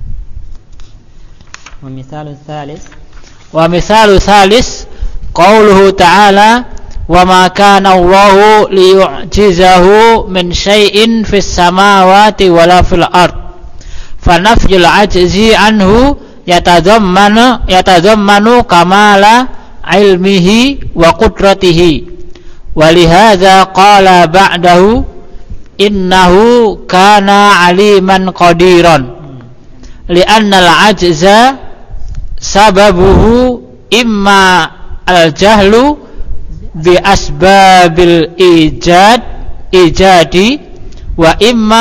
Wa misalu tsalis wa misalu tsalis qauluhu ta'ala wa ma kana Allahu liyu'jizahu min syai'in fis samawati wala fil ard fa nafyul ajzi anhu yatadammanu yatadammanu kamala ilmihi wa qudratihi. Walihadza qala ba'dahu innahu kana aliman qadiran li'anna al-ajza sababuhu imma al-jahlu bi asbabil ijad ijadi wa imma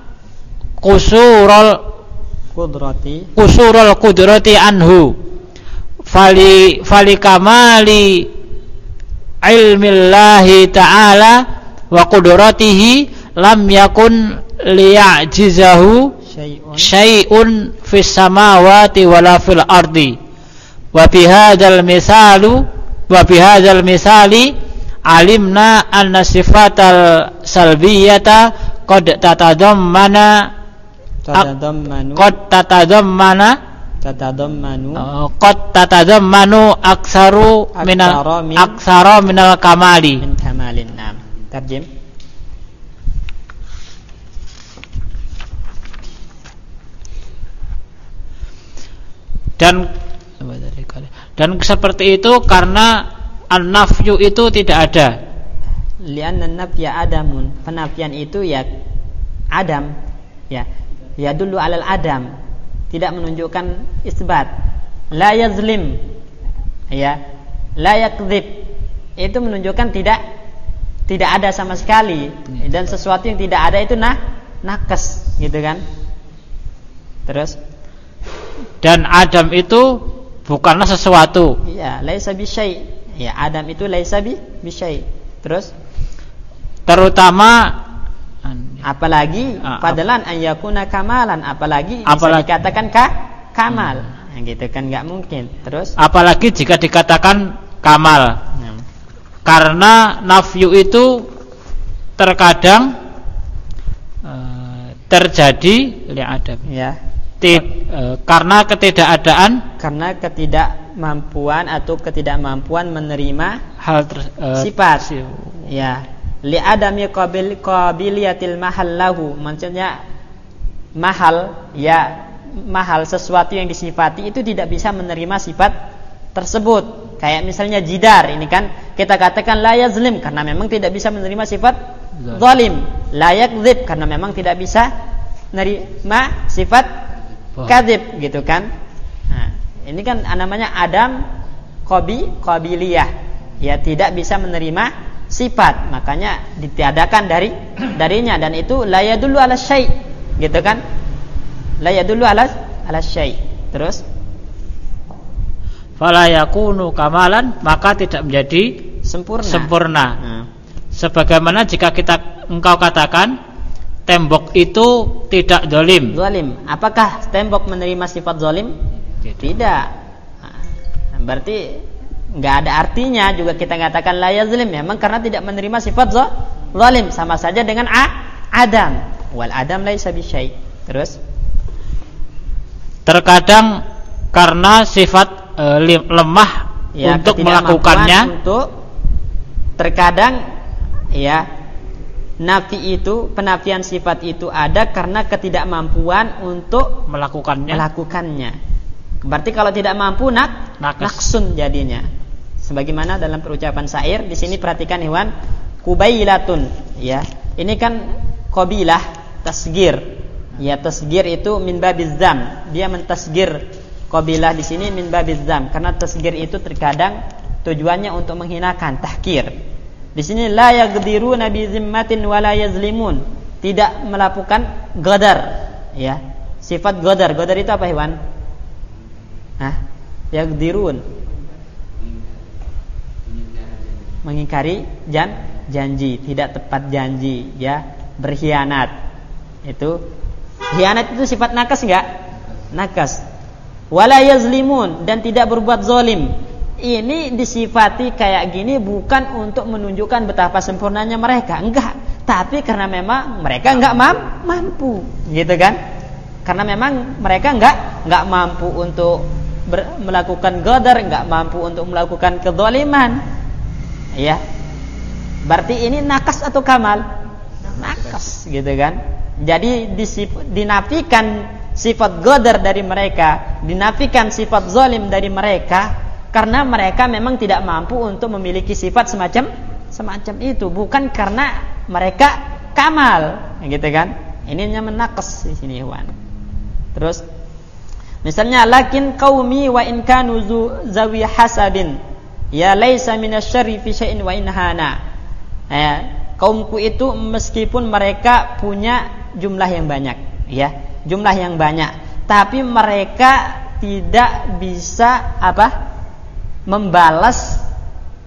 qusurul qudrati qusurul qudrati anhu fali fali kamali ilmillahi ta'ala wa qudratihi lam yakun liya'jizahu syai'un syai'un fis samawati wala fil ardi wa bihadzal misalu wa bihadzal misali alimna anna sifatal salbiyata qad tatadammana tatadammanu qad tatadammana tatadammanu uh, qad tatadammanu aktsaru minal Aktsara min- aktsara minal kamali. min kamalin. Naam. Tarjim. Dan dan seperti itu karena an-nafyu itu tidak ada. Lianna nafya adamun. Penafian itu ya adam, ya. Ya dulu alal adam, tidak menunjukkan isbat. La yazlim, ya. La yakdzib, itu menunjukkan tidak tidak ada sama sekali, dan sesuatu yang tidak ada itu nah nakes, gitu kan. Terus Dan adam itu bukanlah sesuatu. iya, laisa bisyai. Ya, adam itu laisa bi bisyai. Terus Terutama apalagi Ah, fadlan an yakuna kamalan, apalagi bisa Apalagi- dikatakan ka, kamal. Nah, gitu kan enggak mungkin. Terus apalagi jika dikatakan kamal. nah, Karena nafyu itu terkadang eh, terjadi li adam. ya, Ti- eh, karena ketidakadaan karena ketidakmampuan atau ketidakmampuan menerima hal ter- eh, sifat. si- Ya, li adami qabil qabiliyatil mahal lahu, maksudnya mahal, ya mahal sesuatu yang disifati itu tidak bisa menerima sifat tersebut. Kayak misalnya jidar, ini kan kita katakan la yazlim karena memang tidak bisa menerima sifat zalim, la yakdzib karena memang tidak bisa menerima sifat kadzib, gitu kan. Nah, ini kan namanya adam qabi qabiliyah, ya tidak bisa menerima sifat, makanya ditiadakan dari darinya, dan itu la yadullu ala syai', gitu kan. La yadullu ala ala syai'. Terus fala yakunu kamalan, maka tidak menjadi sempurna. sempurna. Nah, Sebagaimana jika kita engkau katakan tembok itu tidak zalim. zalim. Apakah tembok menerima sifat zalim? Tidak. Nah, berarti enggak ada artinya juga kita katakan la yazlim, memang karena tidak menerima sifat za- zalim, sama saja dengan a, adam. Wal adam laisa bisyai'. Terus Terkadang karena sifat e, li- lemah ya, untuk ketidakmampuan melakukannya, untuk terkadang ya nafi itu, penafian sifat itu ada karena ketidakmampuan untuk melakukannya. melakukannya. Berarti kalau tidak mampu nak Nakes. naksun jadinya. Sebagaimana dalam perucapan syair di sini, perhatikan hewan, kubailatun, ya. Ini kan qabilah tasgir. Ya, tasgir itu min babiz zam. Dia mentasgir qabilah di sini min babiz zam, karena tasgir itu terkadang tujuannya untuk menghinakan, tahkir. Di sini la yaqdiruna bi zimmatin wa la yazlimun. Tidak melakukan qadar, ya. Sifat qadar, qadar itu apa hewan? Hah? Yaqdirun, mengingkari jan janji, tidak tepat janji, ya, berkhianat. Itu khianat itu sifat nakas enggak? Nakas. Wala yazlimun, dan tidak berbuat zalim. Ini disifati kayak gini bukan untuk menunjukkan betapa sempurnanya mereka, enggak, tapi karena memang mereka enggak mam- mampu, gitu kan? Karena memang mereka enggak enggak mampu untuk ber- melakukan qadar, enggak mampu untuk melakukan kezaliman. Ya. Berarti ini nakas atau kamal? Nakas, gitu kan? Jadi disip- dinafikan sifat qadar dari mereka, dinafikan sifat zalim dari mereka karena mereka memang tidak mampu untuk memiliki sifat semacam semacam itu, bukan karena mereka kamal, gitu kan? Ini namanya nakas di sini, hewan. Terus misalnya lakin qaumi wa in kanu zawi hasabin ya laisa minasyarri fi syai'in wa in hana. Ya, kaumku itu meskipun mereka punya jumlah yang banyak, ya, jumlah yang banyak, tapi mereka tidak bisa apa? Membalas,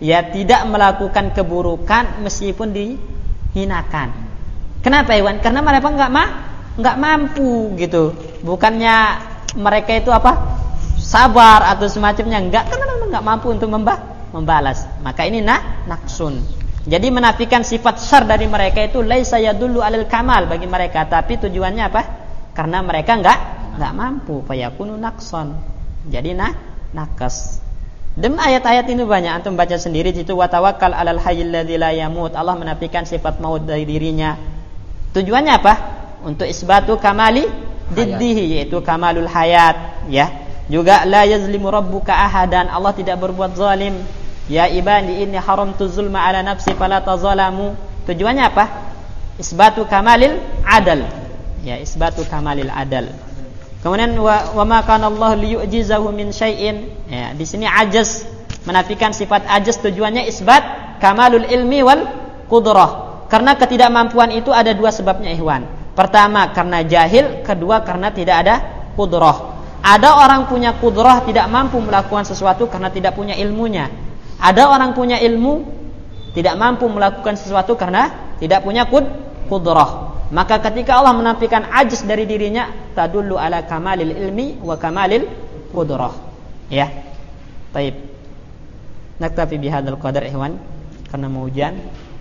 ya tidak melakukan keburukan meskipun dihinakan. Kenapa Iwan? Karena mereka enggak ma enggak mampu gitu. Bukannya mereka itu apa? Sabar atau semacamnya, enggak, karena memang enggak mampu untuk membalas. Maka ini nah naksun. Jadi menafikan sifat syar dari mereka itu laisa yadullu alal kamal bagi mereka, tapi tujuannya apa? Karena mereka enggak enggak mampu, fayakunu nakson. Jadi nah nakas. Dem ayat-ayat ini banyak, antum baca sendiri situ, wa tawakkal alal hayyil ladzi la yamut. Allah menafikan sifat maut dari dirinya. Tujuannya apa? Untuk isbatu kamali diddihi, yaitu kamalul hayat, ya. Juga la yazlimu rabbuka ahadan, Allah tidak berbuat zalim. Ya ibadi inni haramtu zulma ala nafsi fala tazalamu. Tujuannya apa? Isbatu kamalil adal. Ya, isbatu kamalil adal. Kemudian wa, wa ma kana Allah liyu'jizahu min syai'in. Ya, di sini ajaz, menafikan sifat ajaz, tujuannya isbat kamalul ilmi wal qudrah. Karena ketidakmampuan itu ada dua sebabnya, ikhwan. Pertama karena jahil, kedua karena tidak ada qudrah. Ada orang punya qudrah tidak mampu melakukan sesuatu karena tidak punya ilmunya. Ada orang punya ilmu tidak mampu melakukan sesuatu karena tidak punya qudrah. Maka ketika Allah menafikan ajz dari dirinya, tadullu ala kamalil ilmi wa kamalil qudrah. Ya. Baik. Naktafi bihadzal qadar ikhwan, karena mau hujan.